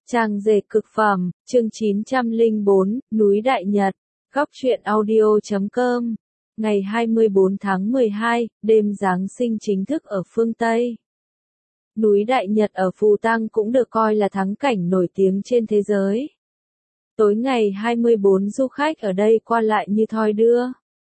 Trang dệt cực phẩm, chương 904, núi Đại Nhật, góc truyện audio.com. Ngày 24 tháng 12, đêm Giáng sinh chính thức ở phương Tây. Núi Đại Nhật ở Phù Tang cũng được coi là thắng cảnh nổi tiếng trên thế giới. Tối ngày 24 du khách ở đây qua lại như thoi đưa.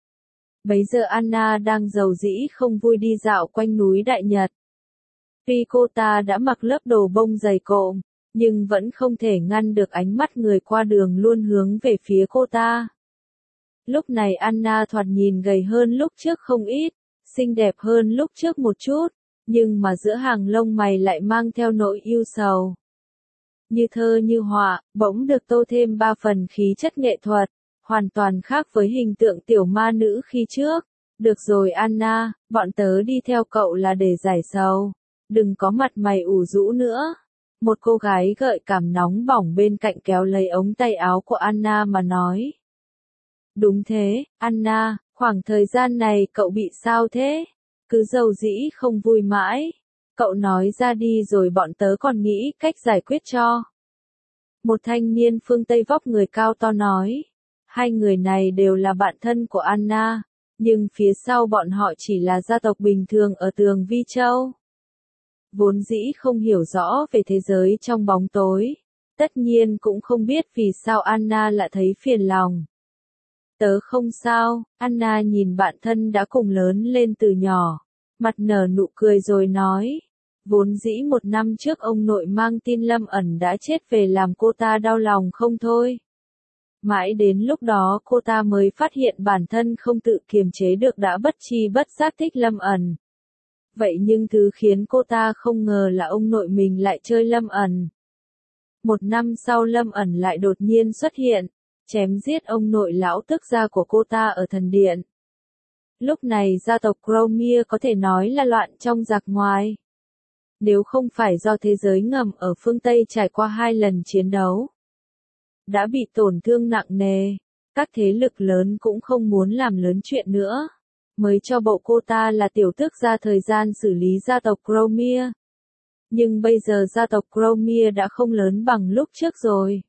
Bấy giờ Anna đang rầu rĩ không vui đi dạo quanh núi Đại Nhật. Tuy cô ta đã mặc lớp đồ bông dày cộm, nhưng vẫn không thể ngăn được ánh mắt người qua đường luôn hướng về phía cô ta. Lúc này Anna thoạt nhìn gầy hơn lúc trước không ít, xinh đẹp hơn lúc trước một chút, nhưng mà giữa hàng lông mày lại mang theo nỗi ưu sầu. Như thơ như họa, bỗng được tô thêm 3 phần khí chất nghệ thuật, hoàn toàn khác với hình tượng tiểu ma nữ khi trước. Được rồi Anna, bọn tớ đi theo cậu là để giải sầu, đừng có mặt mày ủ rũ nữa. Một cô gái gợi cảm nóng bỏng bên cạnh kéo lấy ống tay áo của Anna mà nói. Đúng thế, Anna, khoảng thời gian này cậu bị sao thế? Cứ rầu rĩ không vui mãi. Cậu nói ra đi rồi bọn tớ còn nghĩ cách giải quyết cho. Một thanh niên phương Tây vóc người cao to nói. Hai người này đều là bạn thân của Anna, nhưng phía sau bọn họ chỉ là gia tộc bình thường ở Tường Vi Châu. Vốn dĩ không hiểu rõ về thế giới trong bóng tối, tất nhiên cũng không biết vì sao Anna lại thấy phiền lòng. Tớ không sao, Anna nhìn bạn thân đã cùng lớn lên từ nhỏ, mặt nở nụ cười rồi nói. Vốn dĩ 1 năm trước ông nội mang tin Lâm Ẩn đã chết về làm cô ta đau lòng không thôi. Mãi đến lúc đó cô ta mới phát hiện bản thân không tự kiềm chế được đã bất tri bất giác thích Lâm Ẩn. Vậy nhưng thứ khiến cô ta không ngờ là ông nội mình lại chơi Lâm Ẩn. 1 năm sau Lâm Ẩn lại đột nhiên xuất hiện, chém giết ông nội lão tức gia của cô ta ở thần điện. Lúc này gia tộc Cromia có thể nói là loạn trong giặc ngoài. Nếu không phải do thế giới ngầm ở phương Tây trải qua 2 lần chiến đấu, đã bị tổn thương nặng nề, các thế lực lớn cũng không muốn làm lớn chuyện nữa. Mới cho bộ cô ta là tiểu tước gia thời gian xử lý gia tộc Cromia. Nhưng bây giờ gia tộc Cromia đã không lớn bằng lúc trước rồi.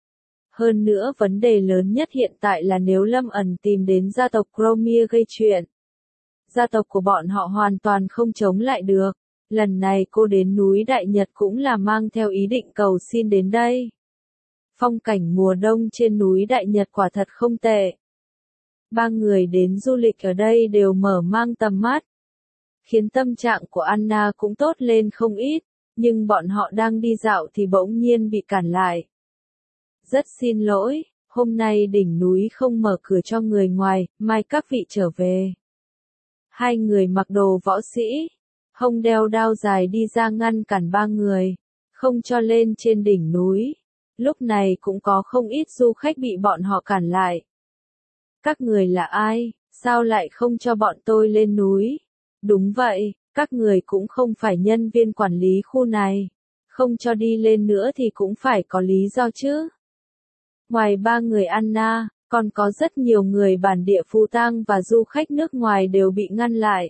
Hơn nữa vấn đề lớn nhất hiện tại là nếu Lâm Ẩn tìm đến gia tộc Cromia gây chuyện, gia tộc của bọn họ hoàn toàn không chống lại được. Lần này cô đến núi Đại Nhật cũng là mang theo ý định cầu xin đến đây. Phong cảnh mùa đông trên núi Đại Nhật quả thật không tệ. 3 người đến du lịch ở đây đều mở mang tầm mắt, khiến tâm trạng của Anna cũng tốt lên không ít, nhưng bọn họ đang đi dạo thì bỗng nhiên bị cản lại. Rất xin lỗi, hôm nay đỉnh núi không mở cửa cho người ngoài, mai các vị trở về. 2 người mặc đồ võ sĩ, hông đeo đao dài đi ra ngăn cản 3 người, không cho lên trên đỉnh núi. Lúc này cũng có không ít du khách bị bọn họ cản lại. Các người là ai, sao lại không cho bọn tôi lên núi? Đúng vậy, các người cũng không phải nhân viên quản lý khu này. Không cho đi lên nữa thì cũng phải có lý do chứ. Ngoài 3 người Anna, còn có rất nhiều người bản địa Phù Tang và du khách nước ngoài đều bị ngăn lại.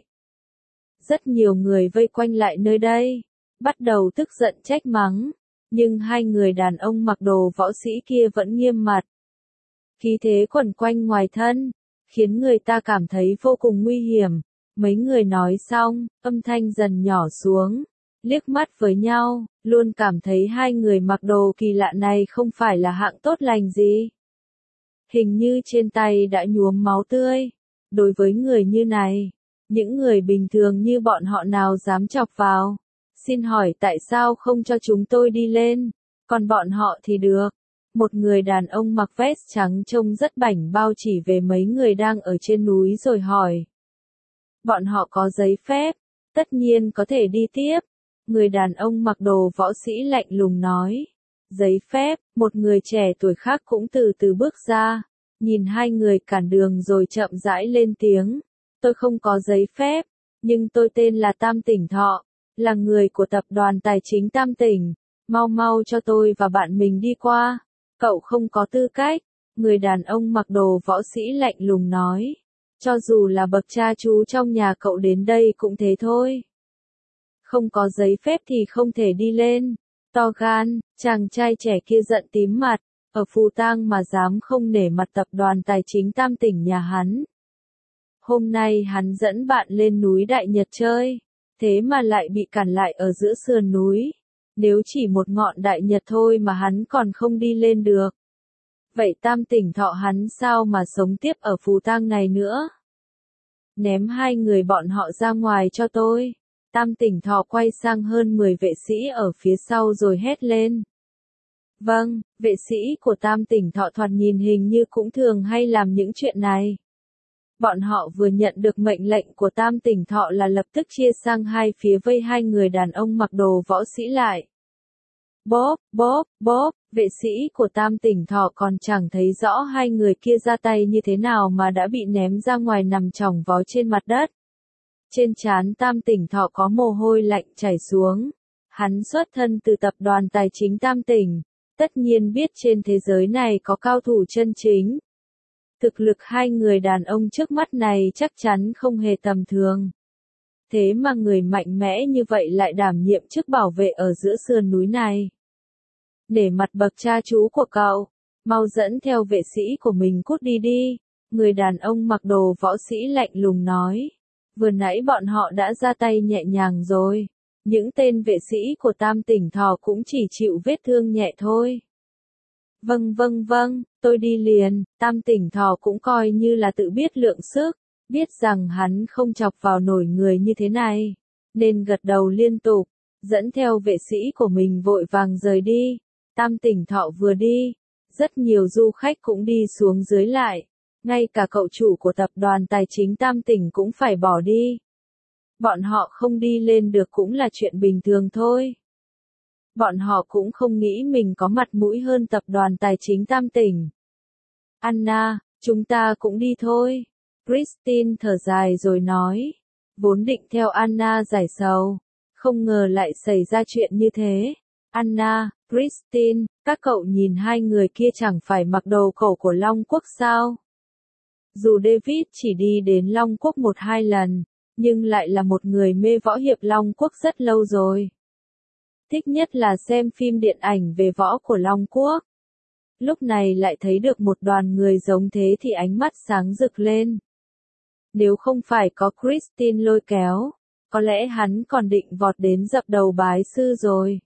Rất nhiều người vây quanh lại nơi đây, bắt đầu tức giận trách mắng. Nhưng 2 người đàn ông mặc đồ võ sĩ kia vẫn nghiêm mặt. Khí thế quẩn quanh ngoài thân, khiến người ta cảm thấy vô cùng nguy hiểm. Mấy người nói xong, âm thanh dần nhỏ xuống, liếc mắt với nhau, luôn cảm thấy 2 người mặc đồ kỳ lạ này không phải là hạng tốt lành gì. Hình như trên tay đã nhuốm máu tươi. Đối với người như này, những người bình thường như bọn họ nào dám chọc vào. Xin hỏi tại sao không cho chúng tôi đi lên, còn bọn họ thì được. Một người đàn ông mặc vest trắng trông rất bảnh bao chỉ về mấy người đang ở trên núi rồi hỏi. Bọn họ có giấy phép, tất nhiên có thể đi tiếp. Người đàn ông mặc đồ võ sĩ lạnh lùng nói. Giấy phép, một người trẻ tuổi khác cũng từ từ bước ra, nhìn 2 người cản đường rồi chậm rãi lên tiếng. Tôi không có giấy phép, nhưng tôi tên là Tam Tỉnh Thọ, là người của tập đoàn tài chính Tam Tỉnh. Mau mau cho tôi và bạn mình đi qua. Cậu không có tư cách, người đàn ông mặc đồ võ sĩ lạnh lùng nói. Cho dù là bậc cha chú trong nhà cậu đến đây cũng thế thôi. Không có giấy phép thì không thể đi lên. To gan, chàng trai trẻ kia giận tím mặt, ở phù tang mà dám không nể mặt tập đoàn tài chính Tam Tỉnh nhà hắn. Hôm nay hắn dẫn bạn lên núi Đại Nhật chơi, thế mà lại bị cản lại ở giữa sườn núi. Nếu chỉ một ngọn Đại Nhật thôi mà hắn còn không đi lên được. Vậy Tam Tỉnh Thọ hắn sao mà sống tiếp ở phù tang này nữa? Ném hai người bọn họ ra ngoài cho tôi. Tam Tỉnh Thọ quay sang hơn 10 vệ sĩ ở phía sau rồi hét lên. Vâng, vệ sĩ của Tam Tỉnh Thọ thoạt nhìn hình như cũng thường hay làm những chuyện này. Bọn họ vừa nhận được mệnh lệnh của Tam Tỉnh Thọ là lập tức chia sang hai phía vây hai người đàn ông mặc đồ võ sĩ lại. Bóp, bóp, bóp, vệ sĩ của Tam Tỉnh Thọ còn chẳng thấy rõ hai người kia ra tay như thế nào mà đã bị ném ra ngoài nằm chỏng vó trên mặt đất. Trên trán Tam Tỉnh Thọ có mồ hôi lạnh chảy xuống. Hắn xuất thân từ tập đoàn tài chính Tam Tỉnh, tất nhiên biết trên thế giới này có cao thủ chân chính. Thực lực hai người đàn ông trước mắt này chắc chắn không hề tầm thường. Thế mà người mạnh mẽ như vậy lại đảm nhiệm chức bảo vệ ở giữa sườn núi này. Để mặt bậc cha chú của cậu, mau dẫn theo vệ sĩ của mình cút đi đi, người đàn ông mặc đồ võ sĩ lạnh lùng nói. Vừa nãy bọn họ đã ra tay nhẹ nhàng rồi, những tên vệ sĩ của Tam Tỉnh Thọ cũng chỉ chịu vết thương nhẹ thôi. Vâng vâng vâng, tôi đi liền. Tam Tỉnh Thọ cũng coi như là tự biết lượng sức, biết rằng hắn không chọc vào nổi người như thế này, nên gật đầu liên tục, dẫn theo vệ sĩ của mình vội vàng rời đi. Tam Tỉnh Thọ vừa đi, rất nhiều du khách cũng đi xuống dưới lại, ngay cả cậu chủ của tập đoàn tài chính Tam Tỉnh cũng phải bỏ đi. Bọn họ không đi lên được cũng là chuyện bình thường thôi. Bọn họ cũng không nghĩ mình có mặt mũi hơn tập đoàn tài chính Tam Tỉnh. Anna, chúng ta cũng đi thôi. Christine thở dài rồi nói. Vốn định theo Anna giải sầu, không ngờ lại xảy ra chuyện như thế. Anna, Christine, các cậu nhìn hai người kia chẳng phải mặc đồ cổ của Long Quốc sao? Dù David chỉ đi đến Long Quốc 1-2 lần, nhưng lại là một người mê võ hiệp Long Quốc rất lâu rồi. Thích nhất là xem phim điện ảnh về võ của Long Quốc. Lúc này lại thấy được một đoàn người giống thế thì ánh mắt sáng rực lên. Nếu không phải có Christine lôi kéo, có lẽ hắn còn định vọt đến dập đầu bái sư rồi.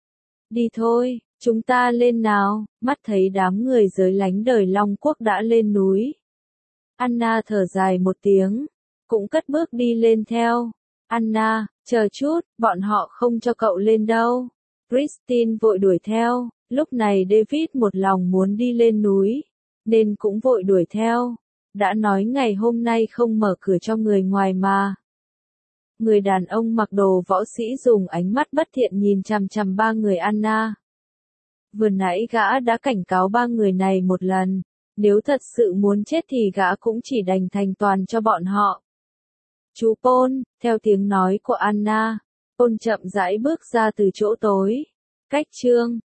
Đi thôi, chúng ta lên nào. Mắt thấy đám người giới lánh đời Long Quốc đã lên núi. Anna thở dài một tiếng, cũng cất bước đi lên theo. Anna, chờ chút, bọn họ không cho cậu lên đâu. Christine vội đuổi theo. Lúc này David một lòng muốn đi lên núi, nên cũng vội đuổi theo. Đã nói ngày hôm nay không mở cửa cho người ngoài mà. Người đàn ông mặc đồ võ sĩ dùng ánh mắt bất thiện nhìn chằm chằm ba người Anna. Vừa nãy gã đã cảnh cáo ba người này một lần, nếu thật sự muốn chết thì gã cũng chỉ đành thành toàn cho bọn họ. Chú Paul, theo tiếng nói của Anna, Paul chậm rãi bước ra từ chỗ tối. Cách chương